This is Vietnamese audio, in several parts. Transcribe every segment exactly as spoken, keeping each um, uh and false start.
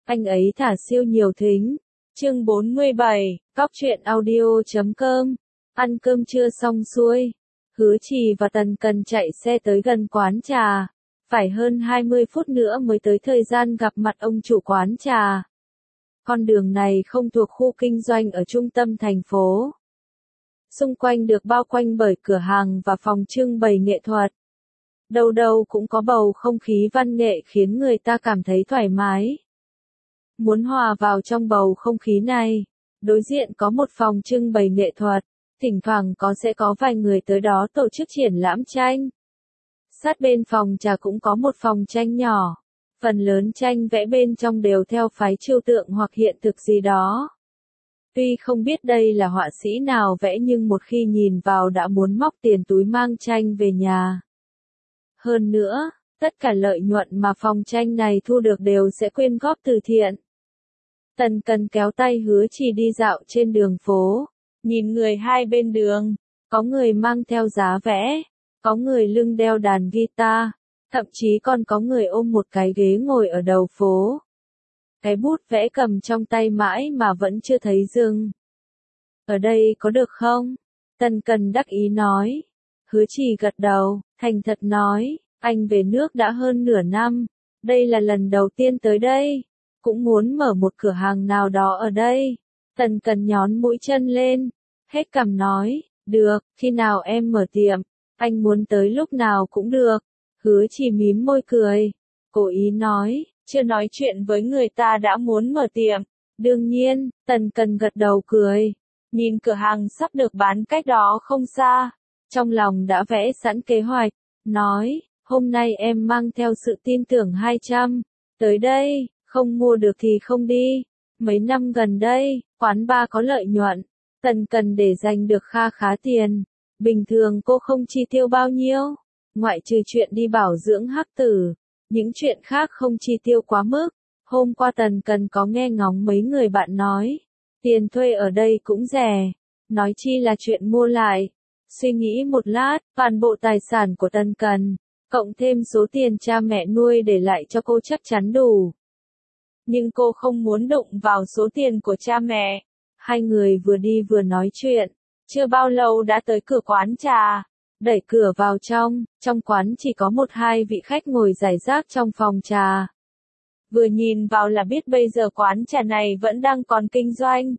anh ấy thả siêu nhiều thính. Chương bốn mươi bảy, cóc truyện audio chấm com. Ăn cơm trưa xong xuôi, Hứa Trì và Tần Cần chạy xe tới gần quán trà. Phải hơn hai mươi phút nữa mới tới thời gian gặp mặt ông chủ quán trà. Con đường này không thuộc khu kinh doanh ở trung tâm thành phố. Xung quanh được bao quanh bởi cửa hàng và phòng trưng bày nghệ thuật. Đâu đâu cũng có bầu không khí văn nghệ khiến người ta cảm thấy thoải mái. Muốn hòa vào trong bầu không khí này, đối diện có một phòng trưng bày nghệ thuật, thỉnh thoảng có sẽ có vài người tới đó tổ chức triển lãm tranh. Sát bên phòng trà cũng có một phòng tranh nhỏ, phần lớn tranh vẽ bên trong đều theo phái trừu tượng hoặc hiện thực gì đó. Tuy không biết đây là họa sĩ nào vẽ nhưng một khi nhìn vào đã muốn móc tiền túi mang tranh về nhà. Hơn nữa, tất cả lợi nhuận mà phòng tranh này thu được đều sẽ quyên góp từ thiện. Tần Cần kéo tay Hứa Trì đi dạo trên đường phố, nhìn người hai bên đường, có người mang theo giá vẽ, có người lưng đeo đàn guitar, thậm chí còn có người ôm một cái ghế ngồi ở đầu phố. Cái bút vẽ cầm trong tay mãi mà vẫn chưa thấy dừng. Ở đây có được không? Tần Cần đắc ý nói. Hứa Trì gật đầu, thành thật nói, anh về nước đã hơn nửa năm, đây là lần đầu tiên tới đây, cũng muốn mở một cửa hàng nào đó ở đây. Tần Cần nhón mũi chân lên, hết cằm nói, được, khi nào em mở tiệm, anh muốn tới lúc nào cũng được. Hứa Trì mím môi cười, cố ý nói, chưa nói chuyện với người ta đã muốn mở tiệm. Đương nhiên, Tần Cần gật đầu cười, nhìn cửa hàng sắp được bán cách đó không xa, trong lòng đã vẽ sẵn kế hoạch, nói, hôm nay em mang theo sự tin tưởng hai trăm, tới đây, không mua được thì không đi. Mấy năm gần đây, quán bar có lợi nhuận, Tần Cần để dành được kha khá tiền. Bình thường cô không chi tiêu bao nhiêu, ngoại trừ chuyện đi bảo dưỡng hắc tử, những chuyện khác không chi tiêu quá mức. Hôm qua Tần Cần có nghe ngóng mấy người bạn nói, tiền thuê ở đây cũng rẻ, nói chi là chuyện mua lại. Suy nghĩ một lát, toàn bộ tài sản của Tần Cần, cộng thêm số tiền cha mẹ nuôi để lại cho cô chắc chắn đủ. Nhưng cô không muốn đụng vào số tiền của cha mẹ. Hai người vừa đi vừa nói chuyện, chưa bao lâu đã tới cửa quán trà. Đẩy cửa vào trong, trong quán chỉ có một hai vị khách ngồi rải rác trong phòng trà. Vừa nhìn vào là biết bây giờ quán trà này vẫn đang còn kinh doanh.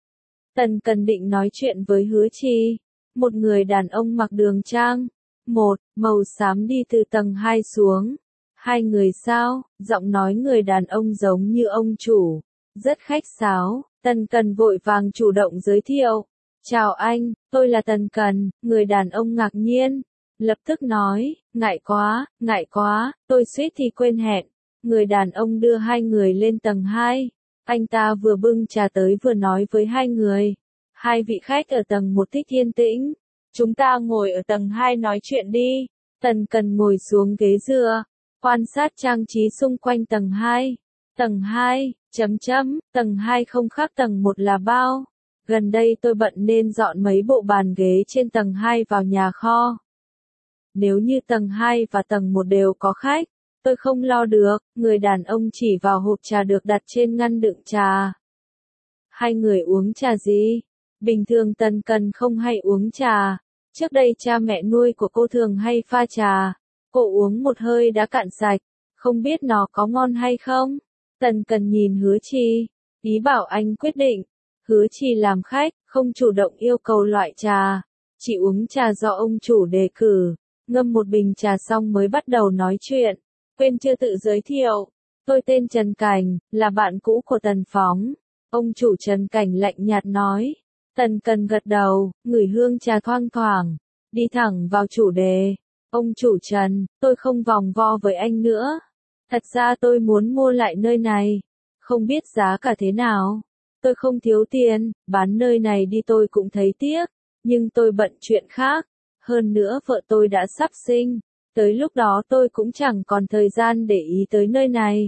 Tần Cần định nói chuyện với Hứa Trì. Một người đàn ông mặc đường trang, một, màu xám đi từ tầng hai xuống. Hai người sao, giọng nói người đàn ông giống như ông chủ, rất khách sáo. Tần Cần vội vàng chủ động giới thiệu. Chào anh, tôi là Tần Cần. Người đàn ông ngạc nhiên, lập tức nói, ngại quá, ngại quá, tôi suýt thì quên hẹn. Người đàn ông đưa hai người lên tầng hai. Anh ta vừa bưng trà tới vừa nói với hai người. Hai vị khách ở tầng một thích yên tĩnh, chúng ta ngồi ở tầng hai nói chuyện đi. Tần Cần ngồi xuống ghế dựa, quan sát trang trí xung quanh tầng hai. Tầng hai, chấm chấm, tầng hai không khác tầng một là bao. Gần đây tôi bận nên dọn mấy bộ bàn ghế trên tầng hai vào nhà kho. Nếu như tầng hai và tầng một đều có khách, tôi không lo được. Người đàn ông chỉ vào hộp trà được đặt trên ngăn đựng trà. Hai người uống trà gì? Bình thường Tần Cần không hay uống trà. Trước đây cha mẹ nuôi của cô thường hay pha trà. Cô uống một hơi đã cạn sạch. Không biết nó có ngon hay không? Tần Cần nhìn Hứa Trì, ý bảo anh quyết định. Hứa Trì làm khách, không chủ động yêu cầu loại trà, chỉ uống trà do ông chủ đề cử. Ngâm một bình trà xong mới bắt đầu nói chuyện. Quên chưa tự giới thiệu. Tôi tên Trần Cảnh, là bạn cũ của Tần Phóng. Ông chủ Trần Cảnh lạnh nhạt nói. Tần Cần gật đầu, ngửi hương trà thoang thoảng, đi thẳng vào chủ đề. Ông chủ Trần, tôi không vòng vo với anh nữa. Thật ra tôi muốn mua lại nơi này. Không biết giá cả thế nào. Tôi không thiếu tiền, bán nơi này đi tôi cũng thấy tiếc. Nhưng tôi bận chuyện khác. Hơn nữa vợ tôi đã sắp sinh. Tới lúc đó tôi cũng chẳng còn thời gian để ý tới nơi này.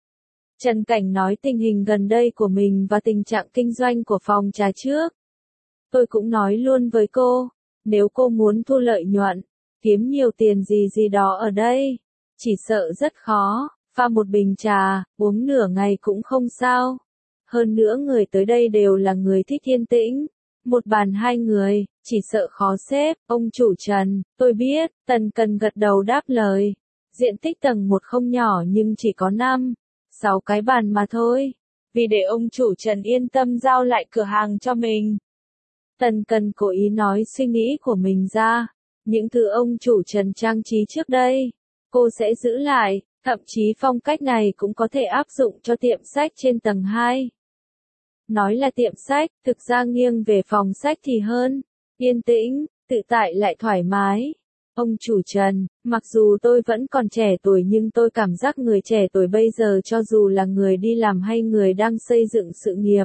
Trần Cảnh nói tình hình gần đây của mình và tình trạng kinh doanh của phòng trà trước. Tôi cũng nói luôn với cô, nếu cô muốn thu lợi nhuận, kiếm nhiều tiền gì gì đó ở đây, chỉ sợ rất khó. pha một bình trà, uống nửa ngày cũng không sao. Hơn nữa người tới đây đều là người thích yên tĩnh. Một bàn hai người, chỉ sợ khó xếp. Ông chủ Trần, tôi biết. Tần Cần gật đầu đáp lời. Diện tích tầng một không nhỏ nhưng chỉ có năm, sáu cái bàn mà thôi. Vì để ông chủ Trần yên tâm giao lại cửa hàng cho mình. Tần Cần cố ý nói suy nghĩ của mình ra. Những thứ ông chủ Trần trang trí trước đây, cô sẽ giữ lại. Thậm chí phong cách này cũng có thể áp dụng cho tiệm sách trên tầng hai. Nói là tiệm sách, thực ra nghiêng về phòng sách thì hơn. Yên tĩnh, tự tại lại thoải mái. Ông chủ Trần, mặc dù tôi vẫn còn trẻ tuổi nhưng tôi cảm giác người trẻ tuổi bây giờ cho dù là người đi làm hay người đang xây dựng sự nghiệp,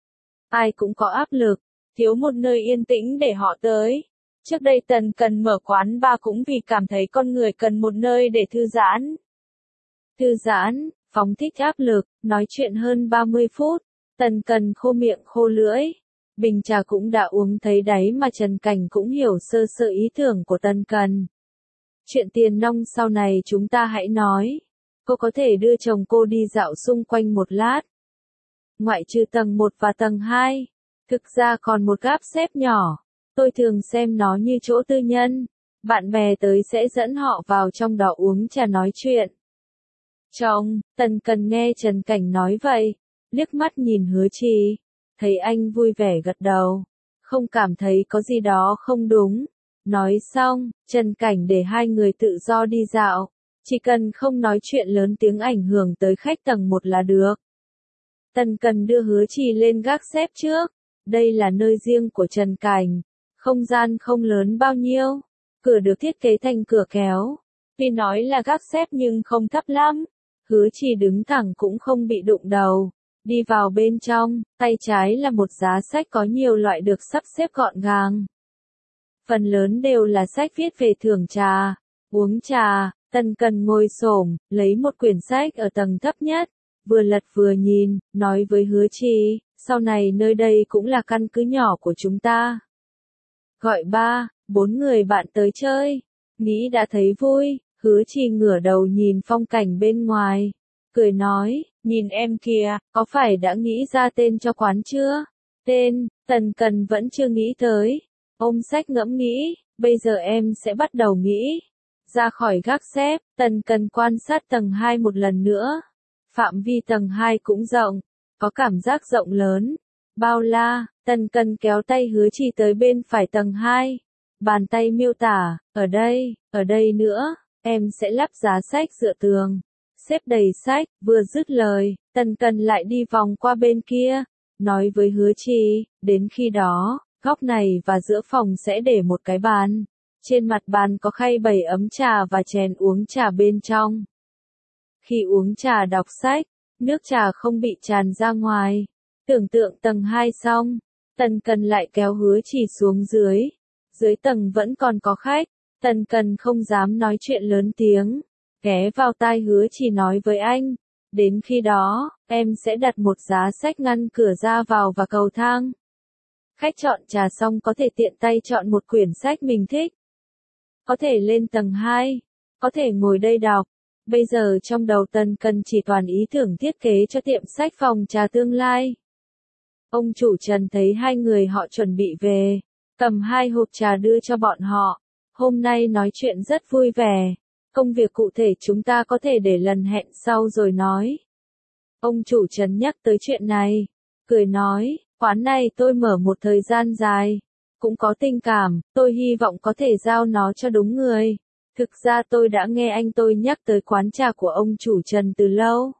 ai cũng có áp lực, thiếu một nơi yên tĩnh để họ tới. Trước đây Tần Cần mở quán bar cũng vì cảm thấy con người cần một nơi để thư giãn. Thư giãn, phóng thích áp lực, nói chuyện hơn ba mươi phút. Tần Cần khô miệng khô lưỡi. Bình trà cũng đã uống thấy đáy mà Trần Cảnh cũng hiểu sơ sơ ý tưởng của Tần Cần. Chuyện tiền nong sau này chúng ta hãy nói. Cô có thể đưa chồng cô đi dạo xung quanh một lát. Ngoại trừ tầng một và tầng hai. Thực ra còn một gáp xếp nhỏ. Tôi thường xem nó như chỗ tư nhân. Bạn bè tới sẽ dẫn họ vào trong đó uống trà nói chuyện. Chồng, Tần Cần nghe Trần Cảnh nói vậy. Liếc mắt nhìn Hứa Trì. Thấy anh vui vẻ gật đầu. Không cảm thấy có gì đó không đúng. Nói xong, Trần Cảnh để hai người tự do đi dạo. Chỉ cần không nói chuyện lớn tiếng ảnh hưởng tới khách tầng một là được. Tần Cần đưa Hứa Trì lên gác xếp trước. Đây là nơi riêng của Trần Cảnh. Không gian không lớn bao nhiêu. Cửa được thiết kế thành cửa kéo. Tuy nói là gác xếp nhưng không thấp lắm. Hứa Trì đứng thẳng cũng không bị đụng đầu. Đi vào bên trong, tay trái là một giá sách có nhiều loại được sắp xếp gọn gàng. Phần lớn đều là sách viết về thưởng trà, uống trà. Tần Cần ngồi xổm, lấy một quyển sách ở tầng thấp nhất, vừa lật vừa nhìn, nói với Hứa Trì, sau này nơi đây cũng là căn cứ nhỏ của chúng ta. Gọi ba, bốn người bạn tới chơi, nghĩ đã thấy vui. Hứa Trì ngửa đầu nhìn phong cảnh bên ngoài, cười nói, nhìn em kìa, có phải đã nghĩ ra tên cho quán chưa? Tên, Tần Cần vẫn chưa nghĩ tới. Ôm sách ngẫm nghĩ, bây giờ em sẽ bắt đầu nghĩ. Ra khỏi gác xếp, Tần Cần quan sát tầng hai một lần nữa. Phạm vi tầng hai cũng rộng, có cảm giác rộng lớn. Bao la, Tần Cần kéo tay Hứa Trì tới bên phải tầng hai. Bàn tay miêu tả, ở đây, ở đây nữa, em sẽ lắp giá sách dựa tường. Xếp đầy sách, vừa dứt lời, Tần Cần lại đi vòng qua bên kia, nói với Hứa Trì, đến khi đó, góc này và giữa phòng sẽ để một cái bàn. Trên mặt bàn có khay bày ấm trà và chén uống trà bên trong. Khi uống trà đọc sách, nước trà không bị tràn ra ngoài. Tưởng tượng tầng hai xong, Tần Cần lại kéo Hứa Trì xuống dưới. Dưới tầng vẫn còn có khách, Tần Cần không dám nói chuyện lớn tiếng. Ghé vào tai Hứa Trì nói với anh, đến khi đó, em sẽ đặt một giá sách ngăn cửa ra vào và cầu thang. Khách chọn trà xong có thể tiện tay chọn một quyển sách mình thích. Có thể lên tầng hai, có thể ngồi đây đọc. Bây giờ trong đầu Tần Cần chỉ toàn ý tưởng thiết kế cho tiệm sách phòng trà tương lai. Ông chủ Trần thấy hai người họ chuẩn bị về, cầm hai hộp trà đưa cho bọn họ. Hôm nay nói chuyện rất vui vẻ. Công việc cụ thể chúng ta có thể để lần hẹn sau rồi nói. Ông chủ Trần nhắc tới chuyện này, cười nói, quán này tôi mở một thời gian dài, cũng có tình cảm, tôi hy vọng có thể giao nó cho đúng người. Thực ra tôi đã nghe anh tôi nhắc tới quán trà của ông chủ Trần từ lâu.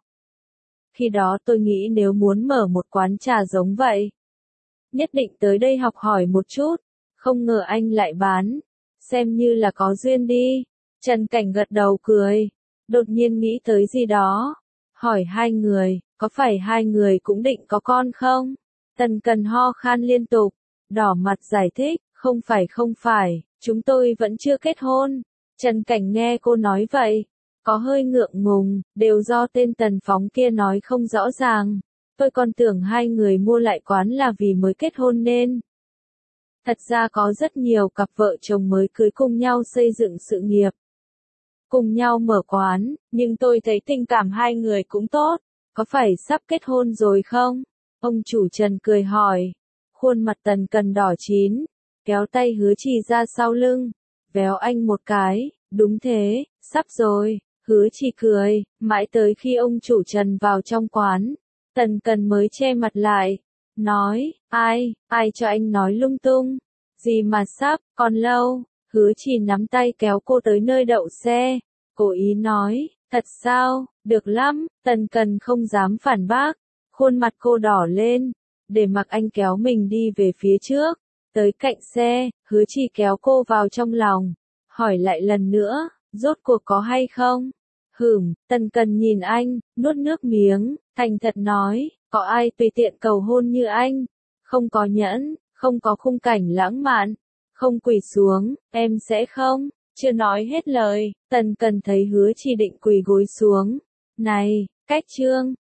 Khi đó tôi nghĩ nếu muốn mở một quán trà giống vậy, nhất định tới đây học hỏi một chút, không ngờ anh lại bán, xem như là có duyên đi. Trần Cảnh gật đầu cười, đột nhiên nghĩ tới gì đó, hỏi hai người, có phải hai người cũng định có con không? Tần Cần ho khan liên tục, đỏ mặt giải thích, không phải không phải, chúng tôi vẫn chưa kết hôn. Trần Cảnh nghe cô nói vậy, có hơi ngượng ngùng, đều do tên Tần Phóng kia nói không rõ ràng. Tôi còn tưởng hai người mua lại quán là vì mới kết hôn nên. Thật ra có rất nhiều cặp vợ chồng mới cưới cùng nhau xây dựng sự nghiệp. cùng nhau mở quán, nhưng tôi thấy tình cảm hai người cũng tốt, có phải sắp kết hôn rồi không? Ông chủ Trần cười hỏi. Khuôn mặt Tần Cần đỏ chín, kéo tay Hứa Trì ra sau lưng, véo anh một cái, đúng thế, sắp rồi. Hứa Trì cười, mãi tới khi ông chủ Trần vào trong quán, Tần Cần mới che mặt lại, nói, ai, ai cho anh nói lung tung, gì mà sắp, còn lâu. Hứa Trì nắm tay kéo cô tới nơi đậu xe, cố ý nói, thật sao, được lắm. Tần Cần không dám phản bác, khuôn mặt cô đỏ lên, để mặc anh kéo mình đi về phía trước, tới cạnh xe. Hứa Trì kéo cô vào trong lòng, hỏi lại lần nữa, rốt cuộc có hay không? Hửm. Tần Cần nhìn anh, nuốt nước miếng, thành thật nói, có ai tùy tiện cầu hôn như anh, không có nhẫn, không có khung cảnh lãng mạn, không quỳ xuống, em sẽ không. Chưa nói hết lời, Tần Cần thấy Hứa Trì định quỳ gối xuống. Này, cách trương,